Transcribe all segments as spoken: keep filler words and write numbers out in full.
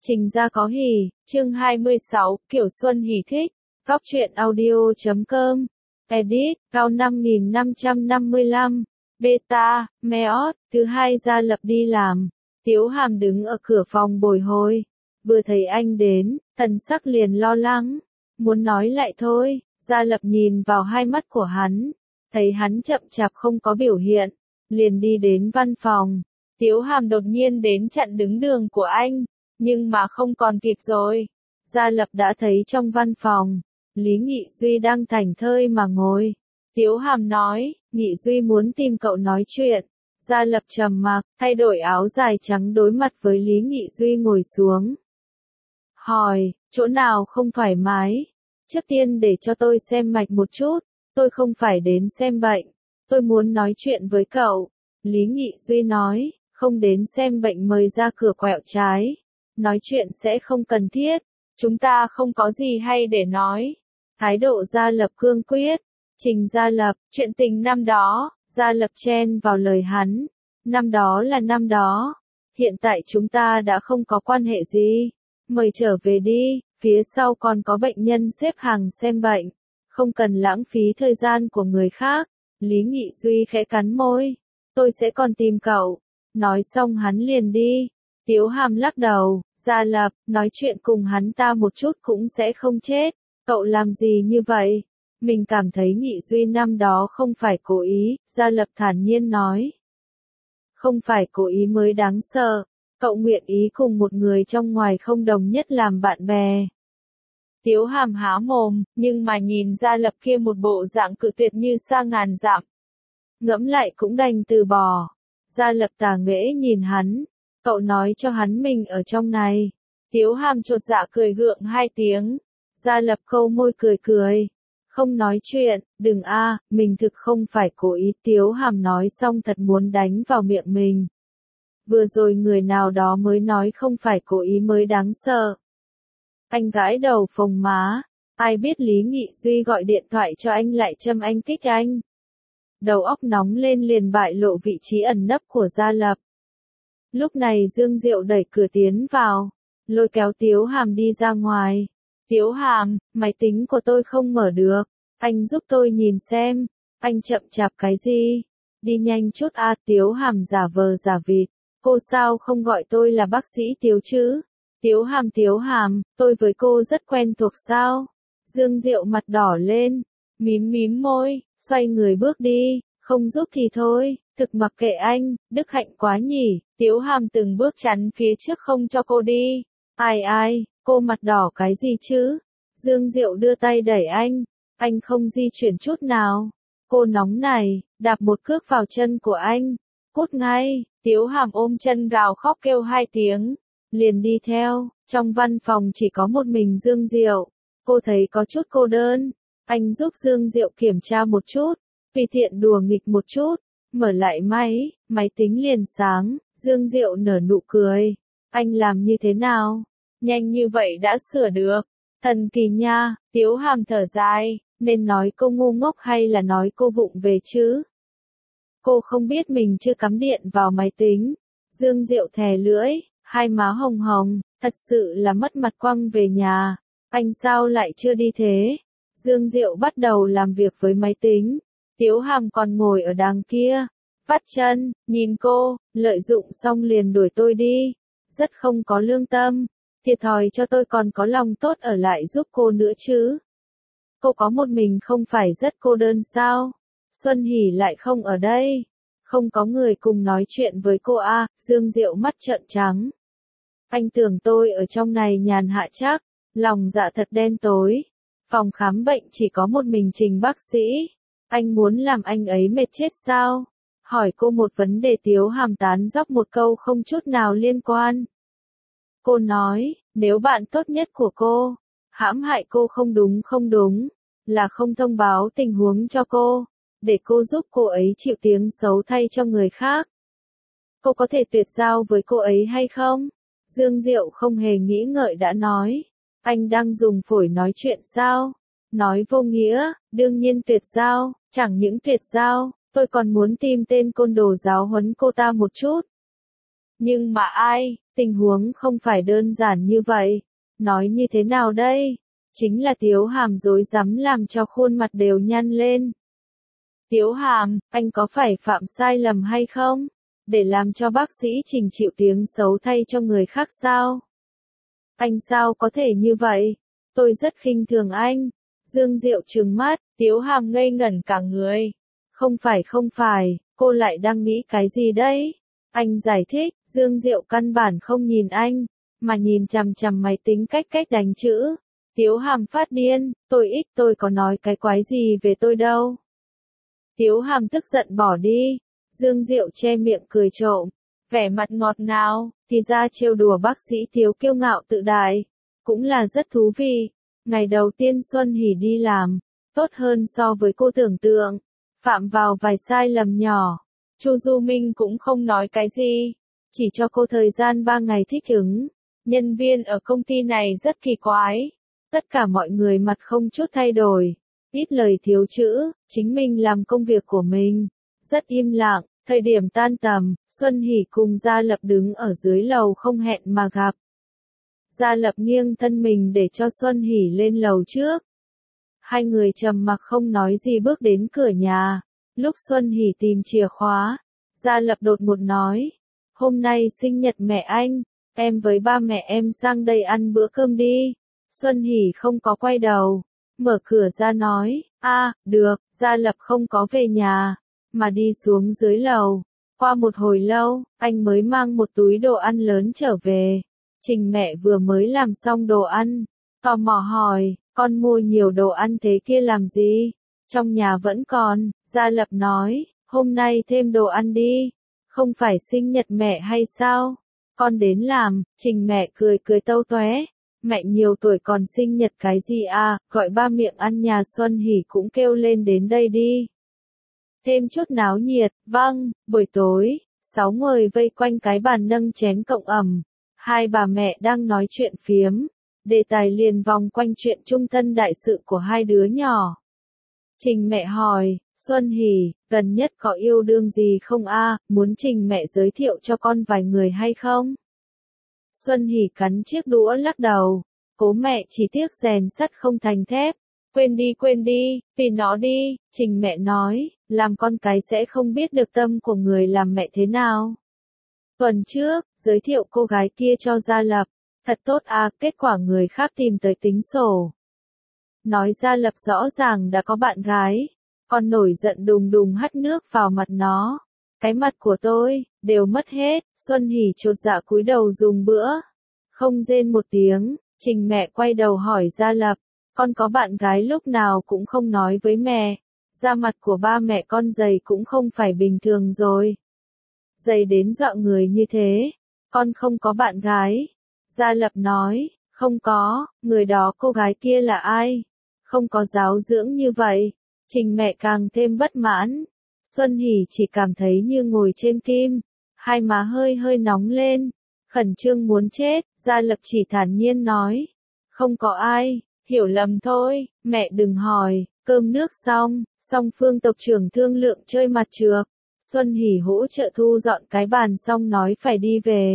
Trình ra có hỉ, chương hai mươi sáu, Kiểu Xuân hỉ thích, góc truyện audio chấm com, edit, cao năm nghìn năm trăm năm mươi lăm, beta, meot, thứ hai Gia Lập đi làm, Tiếu Hàm đứng ở cửa phòng bồi hồi, vừa thấy anh đến, thần sắc liền lo lắng, muốn nói lại thôi, Gia Lập nhìn vào hai mắt của hắn, thấy hắn chậm chạp không có biểu hiện, liền đi đến văn phòng, Tiếu Hàm đột nhiên đến chặn đứng đường của anh. Nhưng mà không còn kịp rồi. Gia Lập đã thấy trong văn phòng, Lý Nghị Duy đang thảnh thơi mà ngồi. Tiếu Hàm nói, Nghị Duy muốn tìm cậu nói chuyện. Gia Lập trầm mặc, thay đổi áo dài trắng đối mặt với Lý Nghị Duy ngồi xuống. Hỏi, chỗ nào không thoải mái? Trước tiên để cho tôi xem mạch một chút, tôi không phải đến xem bệnh. Tôi muốn nói chuyện với cậu. Lý Nghị Duy nói, không đến xem bệnh mời ra cửa quẹo trái. Nói chuyện sẽ không cần thiết, chúng ta không có gì hay để nói. Thái độ Gia Lập cương quyết, Trình Gia Lập, chuyện tình năm đó, Gia Lập chen vào lời hắn. Năm đó là năm đó, hiện tại chúng ta đã không có quan hệ gì. Mời trở về đi, phía sau còn có bệnh nhân xếp hàng xem bệnh. Không cần lãng phí thời gian của người khác. Lý Nghị Duy khẽ cắn môi, tôi sẽ còn tìm cậu. Nói xong hắn liền đi. Tiếu Hàm lắc đầu, Gia Lập, nói chuyện cùng hắn ta một chút cũng sẽ không chết. Cậu làm gì như vậy? Mình cảm thấy Nghị Duy năm đó không phải cố ý, Gia Lập thản nhiên nói. Không phải cố ý mới đáng sợ, cậu nguyện ý cùng một người trong ngoài không đồng nhất làm bạn bè. Tiếu Hàm há mồm, nhưng mà nhìn Gia Lập kia một bộ dạng cự tuyệt như xa ngàn dặm. Ngẫm lại cũng đành từ bỏ. Gia Lập tà nghễ nhìn hắn. Cậu nói cho hắn mình ở trong này. Tiếu Hàm chột dạ cười gượng hai tiếng. Gia Lập câu môi cười cười. Không nói chuyện, đừng a, mình thực không phải cố ý. Tiếu Hàm nói xong thật muốn đánh vào miệng mình. Vừa rồi người nào đó mới nói không phải cố ý mới đáng sợ. Anh gãi đầu phồng má. Ai biết Lý Nghị Duy gọi điện thoại cho anh lại châm anh kích anh. Đầu óc nóng lên liền bại lộ vị trí ẩn nấp của Gia Lập. Lúc này Dương Diệu đẩy cửa tiến vào, lôi kéo Tiếu Hàm đi ra ngoài. Tiếu Hàm, máy tính của tôi không mở được, anh giúp tôi nhìn xem. Anh chậm chạp cái gì? Đi nhanh chút a. Tiếu Hàm giả vờ giả vịt. Cô sao không gọi tôi là bác sĩ Tiếu chứ? Tiếu Hàm Tiếu Hàm, tôi với cô rất quen thuộc sao? Dương Diệu mặt đỏ lên, mím mím môi, xoay người bước đi, không giúp thì thôi. Thực mặc kệ anh, đức hạnh quá nhỉ. Tiếu Hàm từng bước chắn phía trước không cho cô đi. Ai ai, cô mặt đỏ cái gì chứ? Dương Diệu đưa tay đẩy anh. Anh không di chuyển chút nào. Cô nóng này, đạp một cước vào chân của anh. Cút ngay. Tiếu Hàm ôm chân gào khóc kêu hai tiếng. Liền đi theo. Trong văn phòng chỉ có một mình Dương Diệu. Cô thấy có chút cô đơn. Anh giúp Dương Diệu kiểm tra một chút. Tùy tiện đùa nghịch một chút. Mở lại máy, máy tính liền sáng, Dương Diệu nở nụ cười. Anh làm như thế nào? Nhanh như vậy đã sửa được. Thần kỳ nha. Tiếu Hàm thở dài, nên nói cô ngu ngốc hay là nói cô vụng về chứ? Cô không biết mình chưa cắm điện vào máy tính. Dương Diệu thè lưỡi, hai má hồng hồng, thật sự là mất mặt quăng về nhà. Anh sao lại chưa đi thế? Dương Diệu bắt đầu làm việc với máy tính. Tiếu Hàm còn ngồi ở đằng kia, vắt chân, nhìn cô, lợi dụng xong liền đuổi tôi đi. Rất không có lương tâm, thiệt thòi cho tôi còn có lòng tốt ở lại giúp cô nữa chứ. Cô có một mình không phải rất cô đơn sao? Xuân Hỷ lại không ở đây, không có người cùng nói chuyện với cô a. À, Dương Diệu mắt trợn trắng. Anh tưởng tôi ở trong này nhàn hạ chắc, lòng dạ thật đen tối. Phòng khám bệnh chỉ có một mình Trình bác sĩ. Anh muốn làm anh ấy mệt chết sao? Hỏi cô một vấn đề. Tiếu Hàm tán dóc một câu không chút nào liên quan. Cô nói, nếu bạn tốt nhất của cô, hãm hại cô không đúng không đúng, là không thông báo tình huống cho cô, để cô giúp cô ấy chịu tiếng xấu thay cho người khác. Cô có thể tuyệt giao với cô ấy hay không? Dương Diệu không hề nghĩ ngợi đã nói. Anh đang dùng phổi nói chuyện sao? Nói vô nghĩa, đương nhiên tuyệt giao, chẳng những tuyệt giao, tôi còn muốn tìm tên côn đồ giáo huấn cô ta một chút. Nhưng mà ai, Tình huống không phải đơn giản như vậy. Nói như thế nào đây? Chính là Tiếu Hàm rối rắm làm cho khuôn mặt đều nhăn lên. Tiếu Hàm, anh có phải phạm sai lầm hay không? Để làm cho bác sĩ Trình chịu tiếng xấu thay cho người khác sao? Anh sao có thể như vậy? Tôi rất khinh thường anh. Dương Diệu trừng mắt, Tiếu Hàm ngây ngẩn cả người. Không phải không phải, cô lại đang nghĩ cái gì đấy? Anh giải thích, Dương Diệu căn bản không nhìn anh, mà nhìn chằm chằm máy tính cách cách đánh chữ. Tiếu Hàm phát điên, tôi ít tôi có nói cái quái gì về tôi đâu. Tiếu Hàm tức giận bỏ đi. Dương Diệu che miệng cười trộm, vẻ mặt ngọt ngào, thì ra trêu đùa bác sĩ Tiếu kiêu ngạo tự đại, cũng là rất thú vị. Ngày đầu tiên Xuân Hỷ đi làm, tốt hơn so với cô tưởng tượng, phạm vào vài sai lầm nhỏ. Chu Du Minh cũng không nói cái gì, chỉ cho cô thời gian ba ngày thích ứng. Nhân viên ở công ty này rất kỳ quái, tất cả mọi người mặt không chút thay đổi, ít lời thiếu chữ, chính mình làm công việc của mình, rất im lặng. Thời điểm tan tầm, Xuân Hỷ cùng Gia Lập đứng ở dưới lầu không hẹn mà gặp. Gia Lập nghiêng thân mình để cho Xuân Hỷ lên lầu trước. Hai người trầm mặc không nói gì bước đến cửa nhà. Lúc Xuân Hỷ tìm chìa khóa, Gia Lập đột ngột nói, hôm nay sinh nhật mẹ anh, em với ba mẹ em sang đây ăn bữa cơm đi. Xuân Hỷ không có quay đầu, mở cửa ra nói, a, được. Gia Lập không có về nhà, mà đi xuống dưới lầu. Qua một hồi lâu, anh mới mang một túi đồ ăn lớn trở về. Trình mẹ vừa mới làm xong đồ ăn, tò mò hỏi, con mua nhiều đồ ăn thế kia làm gì? Trong nhà vẫn còn. Gia Lập nói, hôm nay thêm đồ ăn đi, không phải sinh nhật mẹ hay sao? Con đến làm. Trình mẹ cười cười tâu toé, mẹ nhiều tuổi còn sinh nhật cái gì à, gọi ba miệng ăn nhà Xuân Hỷ cũng kêu lên đến đây đi. Thêm chút náo nhiệt. Vâng. Buổi tối, sáu người vây quanh cái bàn nâng chén cộng ẩm. Hai bà mẹ đang nói chuyện phiếm. Đề tài liền vòng quanh chuyện chung thân đại sự của hai đứa nhỏ. Trình mẹ hỏi, Xuân Hỷ, gần nhất có yêu đương gì không a? Muốn Trình mẹ giới thiệu cho con vài người hay không? Xuân Hỷ cắn chiếc đũa lắc đầu. Cố mẹ chỉ tiếc rèn sắt không thành thép. Quên đi quên đi, vì nó đi. Trình mẹ nói, làm con cái sẽ không biết được tâm của người làm mẹ thế nào. Tuần trước, giới thiệu cô gái kia cho Gia Lập. Thật tốt à, kết quả người khác tìm tới tính sổ. Nói Gia Lập rõ ràng đã có bạn gái. Con nổi giận đùng đùng hắt nước vào mặt nó. Cái mặt của tôi, đều mất hết. Xuân Hỷ chột dạ cúi đầu dùng bữa. Không rên một tiếng, Trình mẹ quay đầu hỏi Gia Lập. Con có bạn gái lúc nào cũng không nói với mẹ. Da mặt của ba mẹ con dày cũng không phải bình thường rồi. Dày đến dọa người như thế. Con không có bạn gái. Gia Lập nói, không có, người đó cô gái kia là ai? Không có giáo dưỡng như vậy. Trình mẹ càng thêm bất mãn. Xuân Hỷ chỉ cảm thấy như ngồi trên kim. Hai má hơi hơi nóng lên. Khẩn trương muốn chết. Gia Lập chỉ thản nhiên nói. Không có ai, hiểu lầm thôi, mẹ đừng hỏi. Cơm nước xong, song phương tộc trưởng thương lượng chơi mặt trược. Xuân Hỷ hỗ trợ thu dọn cái bàn xong nói phải đi về.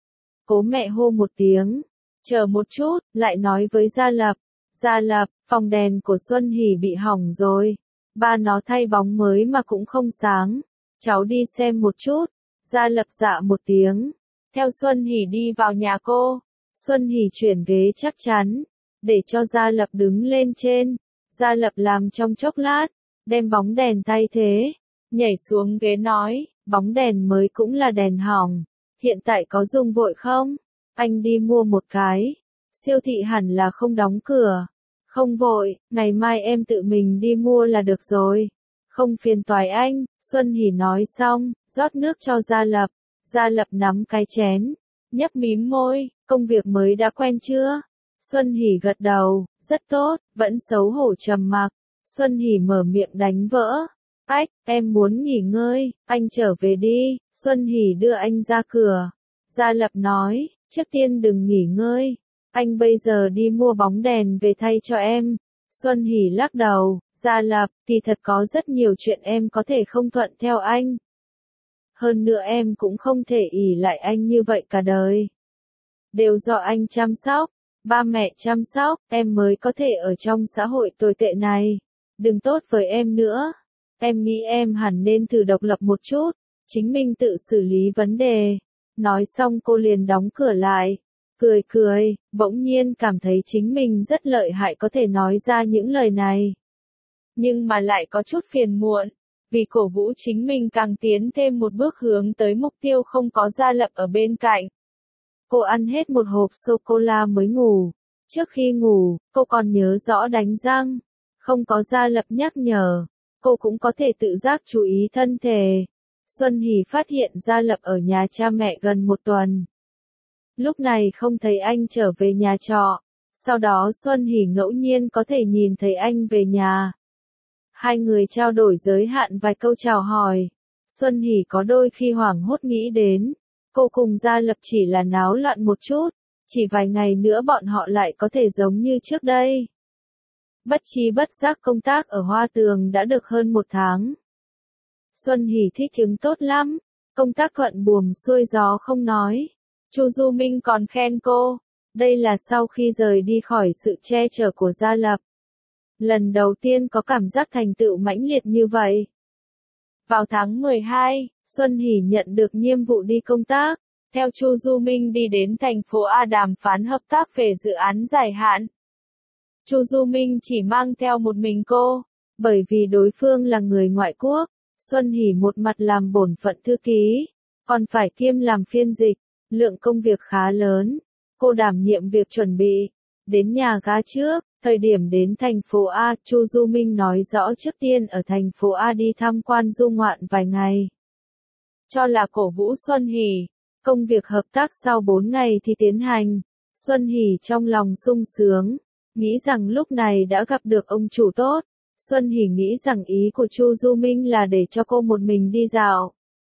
Cố mẹ hô một tiếng, chờ một chút, lại nói với Gia Lập. Gia Lập, phòng đèn của Xuân Hỷ bị hỏng rồi. Ba nó thay bóng mới mà cũng không sáng. Cháu đi xem một chút. Gia Lập dạ một tiếng. Theo Xuân Hỷ đi vào nhà cô. Xuân Hỷ chuyển ghế chắc chắn, để cho Gia Lập đứng lên trên. Gia Lập làm trong chốc lát, đem bóng đèn thay thế. Nhảy xuống ghế nói, bóng đèn mới cũng là đèn hỏng. Hiện tại có dùng vội không? Anh đi mua một cái. Siêu thị hẳn là không đóng cửa. Không vội, ngày mai em tự mình đi mua là được rồi. Không phiền toái anh. Xuân Hỷ nói xong, rót nước cho Gia Lập. Gia Lập nắm cái chén, nhấp mím môi, công việc mới đã quen chưa? Xuân Hỷ gật đầu, rất tốt, vẫn xấu hổ trầm mặc. Xuân Hỷ mở miệng đánh vỡ. Ách, em muốn nghỉ ngơi, anh trở về đi. Xuân Hỷ đưa anh ra cửa. Gia Lập nói, trước tiên đừng nghỉ ngơi. Anh bây giờ đi mua bóng đèn về thay cho em. Xuân Hỷ lắc đầu, Gia Lập, thì thật có rất nhiều chuyện em có thể không thuận theo anh. Hơn nữa em cũng không thể ỷ lại anh như vậy cả đời. đều do anh chăm sóc, ba mẹ chăm sóc, em mới có thể ở trong xã hội tồi tệ này. Đừng tốt với em nữa. Em nghĩ em hẳn nên thử độc lập một chút, chính mình tự xử lý vấn đề. Nói xong cô liền đóng cửa lại, cười cười, bỗng nhiên cảm thấy chính mình rất lợi hại có thể nói ra những lời này. Nhưng mà lại có chút phiền muộn, vì cổ vũ chính mình càng tiến thêm một bước hướng tới mục tiêu không có Gia Lập ở bên cạnh. Cô ăn hết một hộp sô-cô-la mới ngủ. Trước khi ngủ, cô còn nhớ rõ đánh răng. Không có Gia Lập nhắc nhở, cô cũng có thể tự giác chú ý thân thể. Xuân Hỷ phát hiện Gia Lập ở nhà cha mẹ gần một tuần. Lúc này không thấy anh trở về nhà trọ. Sau đó Xuân Hỷ ngẫu nhiên có thể nhìn thấy anh về nhà. Hai người trao đổi giới hạn vài câu chào hỏi. Xuân Hỷ có đôi khi hoảng hốt nghĩ đến, cô cùng Gia Lập chỉ là náo loạn một chút, chỉ vài ngày nữa bọn họ lại có thể giống như trước đây. Bất chi bất giác công tác ở Hoa Tường đã được hơn một tháng. Xuân Hỷ thích ứng tốt lắm, công tác thuận buồm xuôi gió không nói. Chu Du Minh còn khen cô, đây là sau khi rời đi khỏi sự che chở của Gia Lập. Lần đầu tiên có cảm giác thành tựu mãnh liệt như vậy. Vào tháng mười hai, Xuân Hỷ nhận được nhiệm vụ đi công tác, theo Chu Du Minh đi đến thành phố A đàm phán hợp tác về dự án dài hạn. Chu Du Minh chỉ mang theo một mình cô, bởi vì đối phương là người ngoại quốc. Xuân Hỷ một mặt làm bổn phận thư ký, còn phải kiêm làm phiên dịch, lượng công việc khá lớn. Cô đảm nhiệm việc chuẩn bị, đến nhà ga trước, thời điểm đến thành phố A, Chu Du Minh nói rõ trước tiên ở thành phố A đi tham quan du ngoạn vài ngày. Cho là cổ vũ Xuân Hỷ, công việc hợp tác sau bốn ngày thì tiến hành. Xuân Hỷ trong lòng sung sướng, nghĩ rằng lúc này đã gặp được ông chủ tốt. Xuân Hỷ nghĩ rằng ý của Chu Du Minh là để cho cô một mình đi dạo.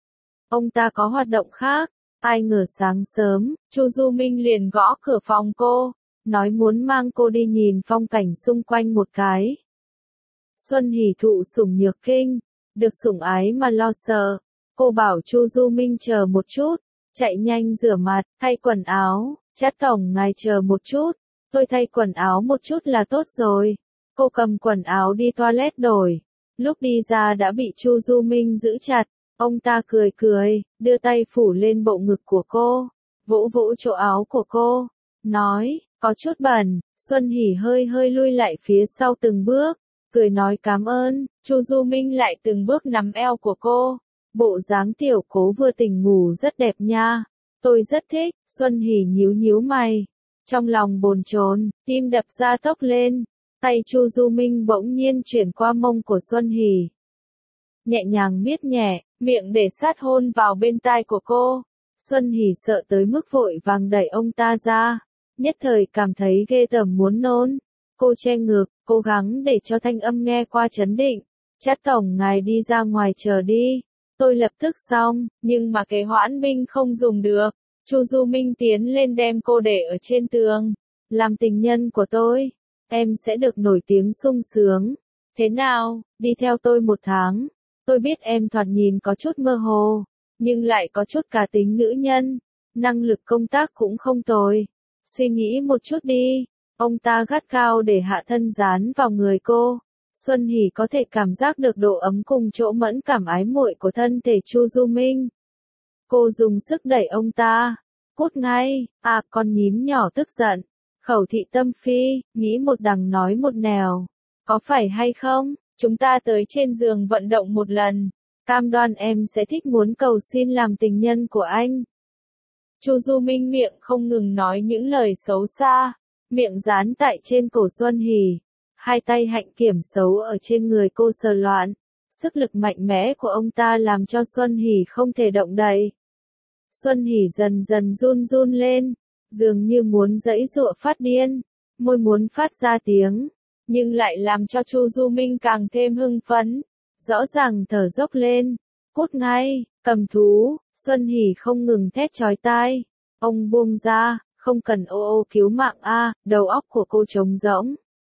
Ông ta có hoạt động khác, ai ngờ sáng sớm, Chu Du Minh liền gõ cửa phòng cô, nói muốn mang cô đi nhìn phong cảnh xung quanh một cái. Xuân Hỷ thụ sủng nhược kinh, được sủng ái mà lo sợ. Cô bảo Chu Du Minh chờ một chút, chạy nhanh rửa mặt, thay quần áo, Chát tổng ngài chờ một chút, tôi thay quần áo một chút là tốt rồi. Cô cầm quần áo đi toilet đổi, lúc đi ra đã bị Chu Du Minh giữ chặt. Ông ta cười cười, đưa tay phủ lên bộ ngực của cô, vỗ vỗ chỗ áo của cô, nói, có chút bẩn. Xuân Hỷ hơi hơi lui lại phía sau từng bước, cười nói cảm ơn. Chu Du Minh lại từng bước nắm eo của cô, bộ dáng tiểu cố vừa tỉnh ngủ rất đẹp nha, tôi rất thích. Xuân Hỷ nhíu nhíu mày, trong lòng bồn chồn, tim đập ra tốc lên. Tay Chu Du Minh bỗng nhiên chuyển qua mông của Xuân Hỷ, nhẹ nhàng miết nhẹ, miệng để sát hôn vào bên tai của cô. Xuân Hỷ sợ tới mức vội vàng đẩy ông ta ra, nhất thời cảm thấy ghê tởm muốn nôn. Cô che ngực, cố gắng để cho thanh âm nghe qua trấn định. Chát tổng ngài đi ra ngoài chờ đi, tôi lập tức xong. Nhưng mà cái hoãn binh không dùng được. Chu Du Minh tiến lên đem cô để ở trên tường. Làm tình nhân của tôi, em sẽ được nổi tiếng sung sướng. Thế nào, đi theo tôi một tháng. Tôi biết em thoạt nhìn có chút mơ hồ, nhưng lại có chút cá tính nữ nhân, năng lực công tác cũng không tồi. Suy nghĩ một chút đi. Ông ta gắt cao để hạ thân dán vào người cô. Xuân Hỷ có thể cảm giác được độ ấm cùng chỗ mẫn cảm ái muội của thân thể Chu Du Minh. Cô dùng sức đẩy ông ta. Cút ngay, à con nhím nhỏ tức giận. Khẩu thị tâm phi, nghĩ một đằng nói một nẻo. Có phải hay không? Chúng ta tới trên giường vận động một lần. Cam đoan em sẽ thích muốn cầu xin làm tình nhân của anh. Chu Du Minh miệng không ngừng nói những lời xấu xa. Miệng dán tại trên cổ Xuân Hỷ. Hai tay hạnh kiểm xấu ở trên người cô sờ loạn. Sức lực mạnh mẽ của ông ta làm cho Xuân Hỷ không thể động đậy. Xuân Hỷ dần dần run run lên, dường như muốn giãy giụa phát điên, môi muốn phát ra tiếng, nhưng lại làm cho Chu Du Minh càng thêm hưng phấn, rõ ràng thở dốc lên. Cút ngay, cầm thú. Xuân Hỷ không ngừng thét chói tai. Ông buông ra, không cần ô ô cứu mạng a. Đầu óc của cô trống rỗng.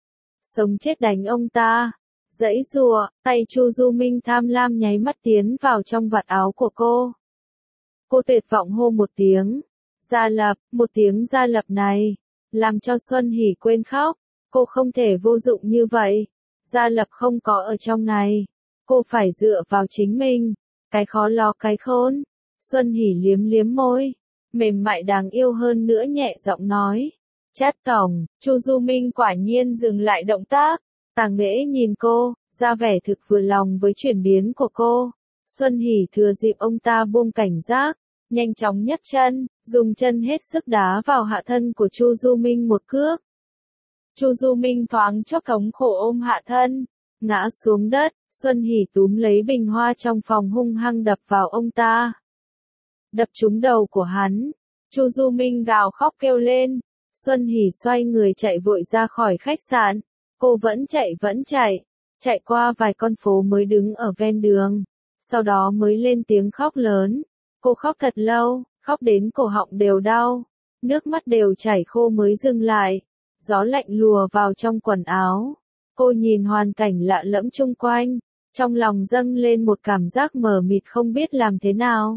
Sống chết đánh ông ta. Giãy giụa, tay Chu Du Minh tham lam nháy mắt tiến vào trong vạt áo của cô. Cô tuyệt vọng hô một tiếng, Gia Lập, một tiếng Gia Lập này, làm cho Xuân Hỷ quên khóc. Cô không thể vô dụng như vậy. Gia Lập không có ở trong này. Cô phải dựa vào chính mình. Cái khó lo cái khôn. Xuân Hỷ liếm liếm môi. Mềm mại đáng yêu hơn nữa nhẹ giọng nói. Chát cổng, Chu Du Minh quả nhiên dừng lại động tác. Tàng Mễ nhìn cô, ra vẻ thực vừa lòng với chuyển biến của cô. Xuân Hỷ thừa dịp ông ta buông cảnh giác, nhanh chóng nhấc chân, dùng chân hết sức đá vào hạ thân của Chu Du Minh một cước. Chu Du Minh thoáng chốc thống khổ ôm hạ thân, ngã xuống đất. Xuân Hỷ túm lấy bình hoa trong phòng hung hăng đập vào ông ta. Đập trúng đầu của hắn. Chu Du Minh gào khóc kêu lên. Xuân Hỷ xoay người chạy vội ra khỏi khách sạn. Cô vẫn chạy vẫn chạy, chạy qua vài con phố mới đứng ở ven đường. Sau đó mới lên tiếng khóc lớn. Cô khóc thật lâu, khóc đến cổ họng đều đau. Nước mắt đều chảy khô mới dừng lại. Gió lạnh lùa vào trong quần áo. Cô nhìn hoàn cảnh lạ lẫm chung quanh. Trong lòng dâng lên một cảm giác mờ mịt không biết làm thế nào.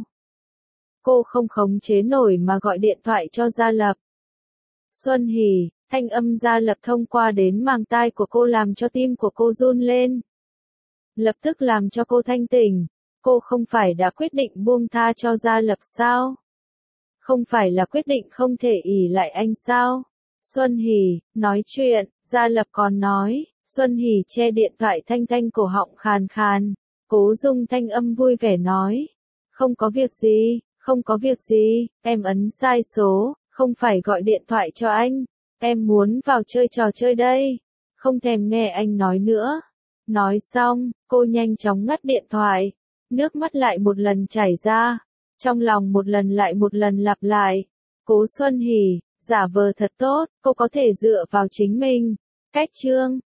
Cô không khống chế nổi mà gọi điện thoại cho Gia Lập. Xuân Hỷ, thanh âm Gia Lập thông qua đến màng tai của cô làm cho tim của cô run lên. Lập tức làm cho cô thanh tỉnh. Cô không phải đã quyết định buông tha cho Gia Lập sao? Không phải là quyết định không thể ỷ lại anh sao? Xuân Hỷ, nói chuyện, Gia Lập còn nói. Xuân Hỷ che điện thoại thanh thanh cổ họng khàn khàn. Cố dùng thanh âm vui vẻ nói. Không có việc gì, không có việc gì, em ấn sai số, không phải gọi điện thoại cho anh. Em muốn vào chơi trò chơi đây. Không thèm nghe anh nói nữa. Nói xong, cô nhanh chóng ngắt điện thoại. Nước mắt lại một lần chảy ra. Trong lòng một lần lại một lần lặp lại. Cố Xuân Hỷ, giả vờ thật tốt, cô có thể dựa vào chính mình. Cách chương